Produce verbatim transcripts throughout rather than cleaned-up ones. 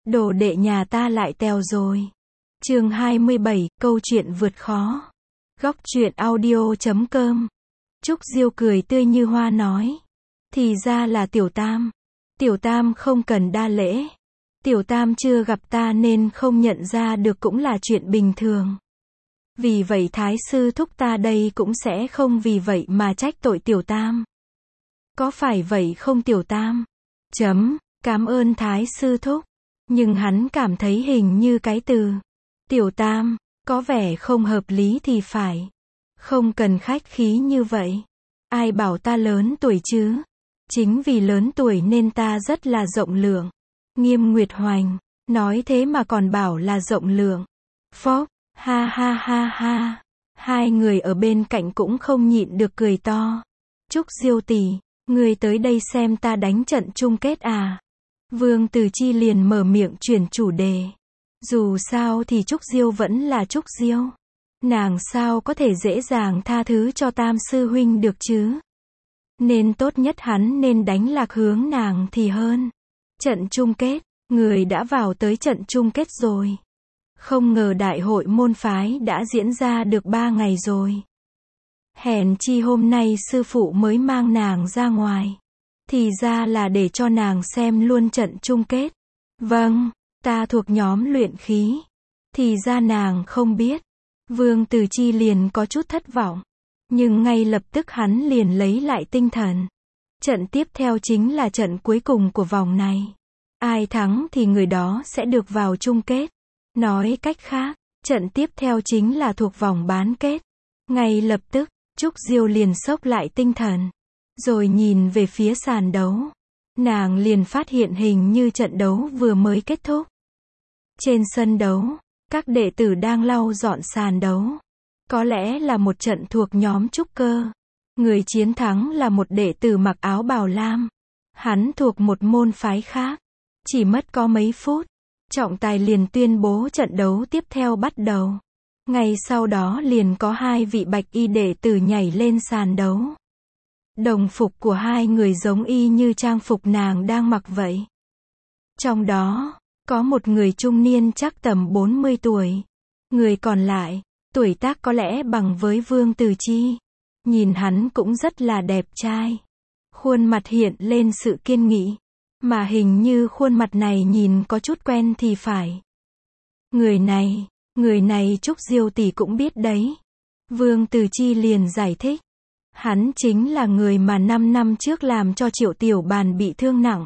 Đồ đệ nhà ta lại tèo rồi. Chương hai mươi bảy, câu chuyện vượt khó. Góc truyện audio chấm com. Trúc Diêu cười tươi như hoa nói. Thì ra là Tiểu Tam. Tiểu Tam không cần đa lễ. Tiểu Tam chưa gặp ta nên không nhận ra được cũng là chuyện bình thường. Vì vậy Thái sư thúc ta đây cũng sẽ không vì vậy mà trách tội Tiểu Tam. Có phải vậy không Tiểu Tam? Chấm, cảm ơn Thái sư thúc. Nhưng hắn cảm thấy hình như cái từ Tiểu Tam có vẻ không hợp lý thì phải. Không cần khách khí như vậy. Ai bảo ta lớn tuổi chứ? Chính vì lớn tuổi nên ta rất là rộng lượng. Nghiêm Nguyệt Hoành, nói thế mà còn bảo là rộng lượng. Phốc, ha ha ha ha. Hai người ở bên cạnh cũng không nhịn được cười to. Trúc Diêu tỷ, ngươi tới đây xem ta đánh trận chung kết à? Vương Từ Chi liền mở miệng chuyển chủ đề. Dù sao thì Trúc Diêu vẫn là Trúc Diêu. Nàng sao có thể dễ dàng tha thứ cho Tam sư huynh được chứ? Nên tốt nhất hắn nên đánh lạc hướng nàng thì hơn. Trận chung kết, người đã vào tới trận chung kết rồi. Không ngờ đại hội môn phái đã diễn ra được ba ngày rồi. Hèn chi hôm nay sư phụ mới mang nàng ra ngoài. Thì ra là để cho nàng xem luôn trận chung kết. Vâng, ta thuộc nhóm luyện khí. Thì ra nàng không biết. Vương Từ Chi liền có chút thất vọng. Nhưng ngay lập tức hắn liền lấy lại tinh thần. Trận tiếp theo chính là trận cuối cùng của vòng này. Ai thắng thì người đó sẽ được vào chung kết. Nói cách khác, trận tiếp theo chính là thuộc vòng bán kết. Ngay lập tức, Trúc Diêu liền xốc lại tinh thần. Rồi nhìn về phía sàn đấu. Nàng liền phát hiện hình như trận đấu vừa mới kết thúc. Trên sân đấu, các đệ tử đang lau dọn sàn đấu. Có lẽ là một trận thuộc nhóm trúc cơ. Người chiến thắng là một đệ tử mặc áo bào lam. Hắn thuộc một môn phái khác. Chỉ mất có mấy phút, trọng tài liền tuyên bố trận đấu tiếp theo bắt đầu. Ngay sau đó liền có hai vị bạch y đệ tử nhảy lên sàn đấu. Đồng phục của hai người giống y như trang phục nàng đang mặc vậy. Trong đó, có một người trung niên chắc tầm bốn mươi tuổi. Người còn lại, tuổi tác có lẽ bằng với Vương Từ Chi. Nhìn hắn cũng rất là đẹp trai. Khuôn mặt hiện lên sự kiên nghị. Mà hình như khuôn mặt này nhìn có chút quen thì phải. Người này, người này Trúc Diêu tỷ cũng biết đấy. Vương Từ Chi liền giải thích. Hắn chính là người mà năm năm trước làm cho Triệu Tiểu Bàn bị thương nặng.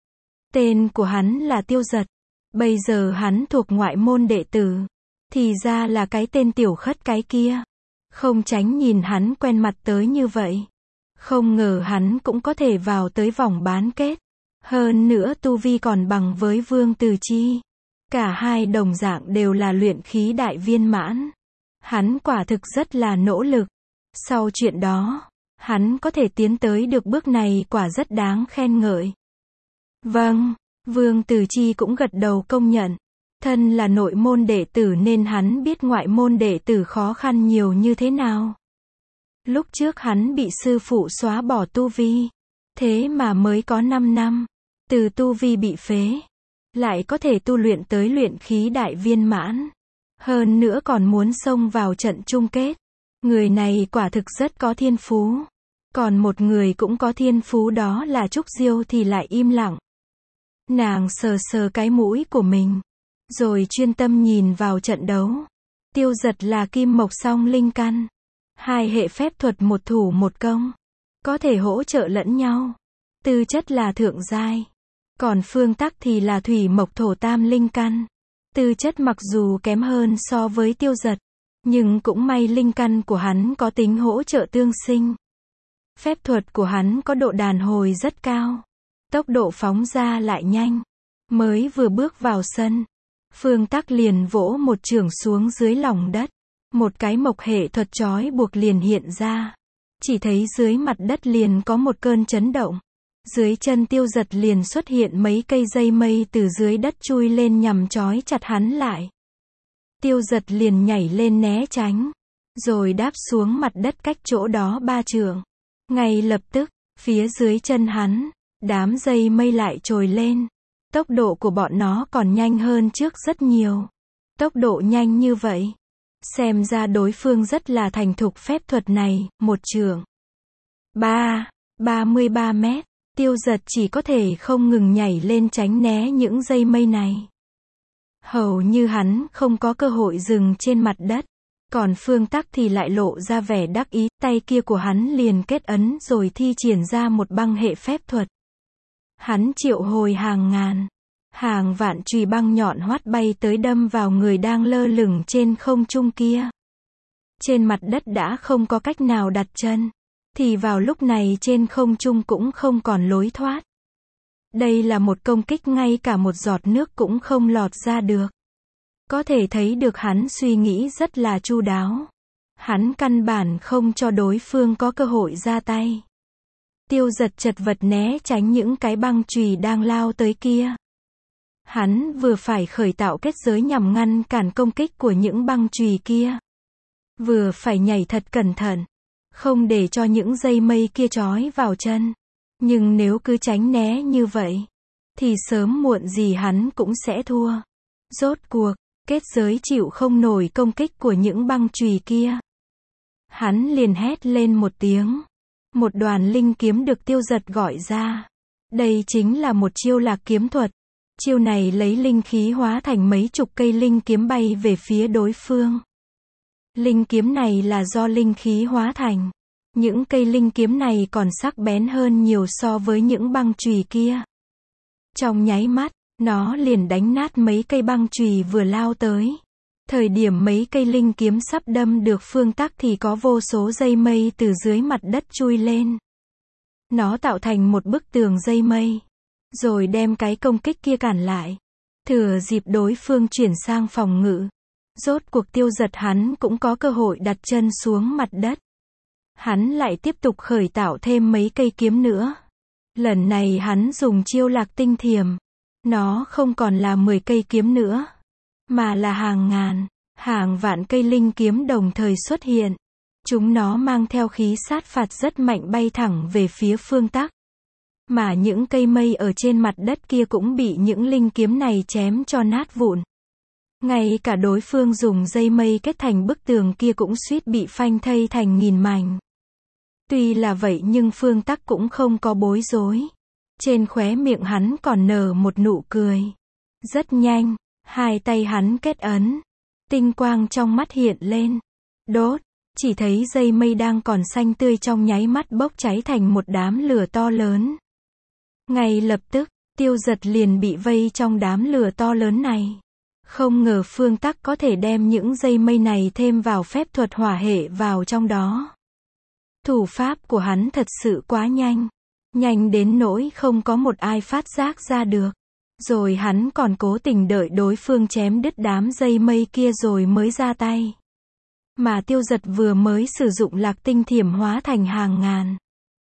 Tên của hắn là Tiêu Giật. Bây giờ hắn thuộc ngoại môn đệ tử. Thì ra là cái tên tiểu khất cái kia. Không tránh nhìn hắn quen mặt tới như vậy. Không ngờ hắn cũng có thể vào tới vòng bán kết. Hơn nữa tu vi còn bằng với Vương Từ Chi. Cả hai đồng dạng đều là luyện khí đại viên mãn. Hắn quả thực rất là nỗ lực. Sau chuyện đó, hắn có thể tiến tới được bước này quả rất đáng khen ngợi. Vâng, Vương Từ Chi cũng gật đầu công nhận. Thân là nội môn đệ tử nên hắn biết ngoại môn đệ tử khó khăn nhiều như thế nào. Lúc trước hắn bị sư phụ xóa bỏ tu vi. Thế mà mới có năm năm. Từ tu vi bị phế. Lại có thể tu luyện tới luyện khí đại viên mãn. Hơn nữa còn muốn xông vào trận chung kết. Người này quả thực rất có thiên phú. Còn một người cũng có thiên phú đó là Trúc Diêu thì lại im lặng. Nàng sờ sờ cái mũi của mình. Rồi chuyên tâm nhìn vào trận đấu. Tiêu Giật là kim mộc song linh căn. Hai hệ phép thuật một thủ một công. Có thể hỗ trợ lẫn nhau. Tư chất là thượng giai. Còn Phương Tắc thì là thủy mộc thổ tam linh căn. Tư chất mặc dù kém hơn so với Tiêu Giật. Nhưng cũng may linh căn của hắn có tính hỗ trợ tương sinh. Phép thuật của hắn có độ đàn hồi rất cao. Tốc độ phóng ra lại nhanh. Mới vừa bước vào sân. Phương Tắc liền vỗ một chưởng xuống dưới lòng đất. Một cái mộc hệ thuật trói buộc liền hiện ra. Chỉ thấy dưới mặt đất liền có một cơn chấn động. Dưới chân Tiêu Giật liền xuất hiện mấy cây dây mây từ dưới đất chui lên nhằm trói chặt hắn lại. Tiêu Giật liền nhảy lên né tránh. Rồi đáp xuống mặt đất cách chỗ đó ba trượng. Ngay lập tức, phía dưới chân hắn, đám dây mây lại trồi lên. Tốc độ của bọn nó còn nhanh hơn trước rất nhiều. Tốc độ nhanh như vậy. Xem ra đối phương rất là thành thục phép thuật này, một chưởng. ba, ba mươi ba mét. Tiêu Giật chỉ có thể không ngừng nhảy lên tránh né những dây mây này. Hầu như hắn không có cơ hội dừng trên mặt đất. Còn Phương Tắc thì lại lộ ra vẻ đắc ý, tay kia của hắn liền kết ấn rồi thi triển ra một băng hệ phép thuật. Hắn triệu hồi hàng ngàn, hàng vạn chùy băng nhọn hoắt bay tới đâm vào người đang lơ lửng trên không trung kia. Trên mặt đất đã không có cách nào đặt chân, thì vào lúc này trên không trung cũng không còn lối thoát. Đây là một công kích ngay cả một giọt nước cũng không lọt ra được. Có thể thấy được hắn suy nghĩ rất là chu đáo. Hắn căn bản không cho đối phương có cơ hội ra tay. Tiêu Giật chật vật né tránh những cái băng chùy đang lao tới kia. Hắn vừa phải khởi tạo kết giới nhằm ngăn cản công kích của những băng chùy kia. Vừa phải nhảy thật cẩn thận, không để cho những dây mây kia trói vào chân. Nhưng nếu cứ tránh né như vậy, thì sớm muộn gì hắn cũng sẽ thua. Rốt cuộc, kết giới chịu không nổi công kích của những băng chùy kia. Hắn liền hét lên một tiếng. Một đoàn linh kiếm được Tiêu Giật gọi ra. Đây chính là một chiêu lạc kiếm thuật. Chiêu này lấy linh khí hóa thành mấy chục cây linh kiếm bay về phía đối phương. Linh kiếm này là do linh khí hóa thành. Những cây linh kiếm này còn sắc bén hơn nhiều so với những băng chùy kia. Trong nháy mắt, nó liền đánh nát mấy cây băng chùy vừa lao tới. Thời điểm mấy cây linh kiếm sắp đâm được Phương Tắc thì có vô số dây mây từ dưới mặt đất chui lên. Nó tạo thành một bức tường dây mây. Rồi đem cái công kích kia cản lại. Thừa dịp đối phương chuyển sang phòng ngự. Rốt cuộc Tiêu Giật hắn cũng có cơ hội đặt chân xuống mặt đất. Hắn lại tiếp tục khởi tạo thêm mấy cây kiếm nữa. Lần này hắn dùng chiêu lạc tinh thiểm. Nó không còn là mười cây kiếm nữa, mà là hàng ngàn, hàng vạn cây linh kiếm đồng thời xuất hiện. Chúng nó mang theo khí sát phạt rất mạnh bay thẳng về phía Phương Tắc. Mà những cây mây ở trên mặt đất kia cũng bị những linh kiếm này chém cho nát vụn. Ngay cả đối phương dùng dây mây kết thành bức tường kia cũng suýt bị phanh thây thành nghìn mảnh. Tuy là vậy nhưng Phương Tắc cũng không có bối rối. Trên khóe miệng hắn còn nở một nụ cười. Rất nhanh, hai tay hắn kết ấn. Tinh quang trong mắt hiện lên. Đốt, chỉ thấy dây mây đang còn xanh tươi trong nháy mắt bốc cháy thành một đám lửa to lớn. Ngay lập tức, Tiêu Giật liền bị vây trong đám lửa to lớn này. Không ngờ Phương Tắc có thể đem những dây mây này thêm vào phép thuật hỏa hệ vào trong đó. Thủ pháp của hắn thật sự quá nhanh. Nhanh đến nỗi không có một ai phát giác ra được. Rồi hắn còn cố tình đợi đối phương chém đứt đám dây mây kia rồi mới ra tay. Mà Tiêu Giật vừa mới sử dụng lạc tinh thiểm hóa thành hàng ngàn,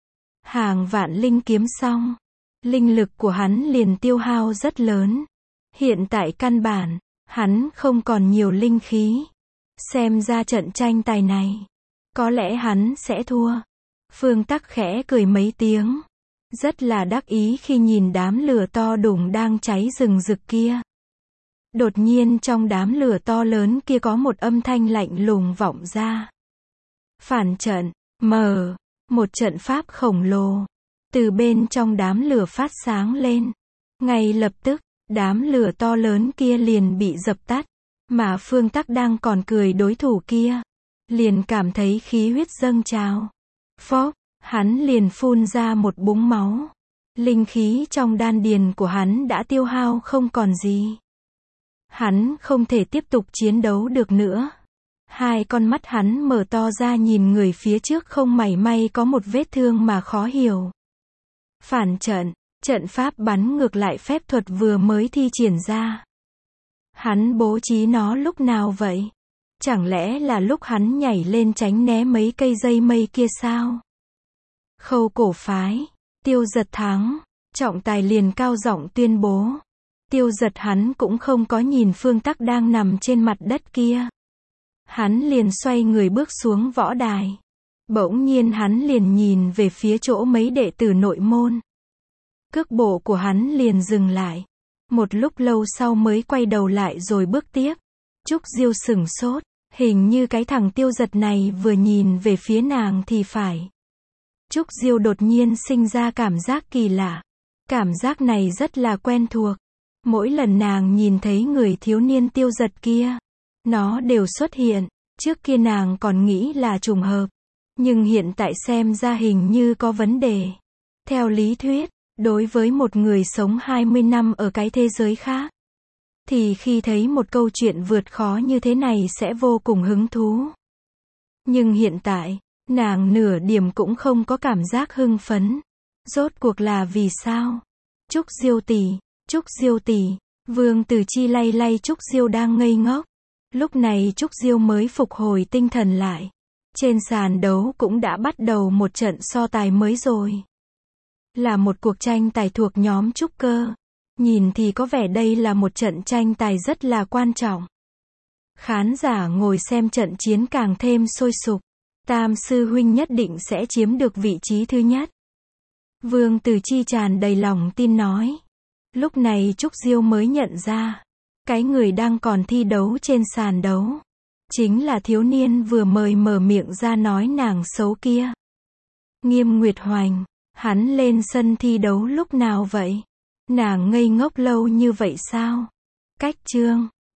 hàng vạn linh kiếm xong. Linh lực của hắn liền tiêu hao rất lớn. Hiện tại căn bản, hắn không còn nhiều linh khí. Xem ra trận tranh tài này, có lẽ hắn sẽ thua. Phương Tắc khẽ cười mấy tiếng. Rất là đắc ý khi nhìn đám lửa to đùng đang cháy rừng rực kia. Đột nhiên trong đám lửa to lớn kia có một âm thanh lạnh lùng vọng ra. Phản trận, mở, một trận pháp khổng lồ. Từ bên trong đám lửa phát sáng lên. Ngay lập tức, đám lửa to lớn kia liền bị dập tắt. Mà Phương Tắc đang còn cười đối thủ kia. Liền cảm thấy khí huyết dâng trào. Phốc, hắn liền phun ra một búng máu. Linh khí trong đan điền của hắn đã tiêu hao không còn gì. Hắn không thể tiếp tục chiến đấu được nữa. Hai con mắt hắn mở to ra nhìn người phía trước không mảy may có một vết thương mà khó hiểu. Phản trận, trận pháp bắn ngược lại phép thuật vừa mới thi triển ra. Hắn bố trí nó lúc nào vậy? Chẳng lẽ là lúc hắn nhảy lên tránh né mấy cây dây mây kia sao? Khâu cổ phái, Tiêu Giật thắng. Trọng tài liền cao giọng tuyên bố. Tiêu Giật hắn cũng không có nhìn Phương Tắc đang nằm trên mặt đất kia. Hắn liền xoay người bước xuống võ đài. Bỗng nhiên hắn liền nhìn về phía chỗ mấy đệ tử nội môn. Cước bộ của hắn liền dừng lại. Một lúc lâu sau mới quay đầu lại rồi bước tiếp. Trúc Diêu sửng sốt, hình như cái thằng Tiêu Giật này vừa nhìn về phía nàng thì phải. Trúc Diêu đột nhiên sinh ra cảm giác kỳ lạ. Cảm giác này rất là quen thuộc. Mỗi lần nàng nhìn thấy người thiếu niên Tiêu Giật kia, nó đều xuất hiện. Trước kia nàng còn nghĩ là trùng hợp, nhưng hiện tại xem ra hình như có vấn đề. Theo lý thuyết, đối với một người sống hai mươi năm ở cái thế giới khác, thì khi thấy một câu chuyện vượt khó như thế này sẽ vô cùng hứng thú. Nhưng hiện tại, nàng nửa điểm cũng không có cảm giác hưng phấn. Rốt cuộc là vì sao? Trúc Diêu tỷ, Trúc Diêu tỷ, Vương Tử Chi lay lay Trúc Diêu đang ngây ngốc. Lúc này Trúc Diêu mới phục hồi tinh thần lại. Trên sàn đấu cũng đã bắt đầu một trận so tài mới rồi. Là một cuộc tranh tài thuộc nhóm trúc cơ. Nhìn thì có vẻ đây là một trận tranh tài rất là quan trọng. Khán giả ngồi xem trận chiến càng thêm sôi sục. Tam sư huynh nhất định sẽ chiếm được vị trí thứ nhất. Vương Tử Chi tràn đầy lòng tin nói. Lúc này Trúc Diêu mới nhận ra, cái người đang còn thi đấu trên sàn đấu, chính là thiếu niên vừa mời mở miệng ra nói nàng xấu kia. Nghiêm Nguyệt Hoành, hắn lên sân thi đấu lúc nào vậy? Nàng ngây ngốc lâu như vậy sao? Cách chương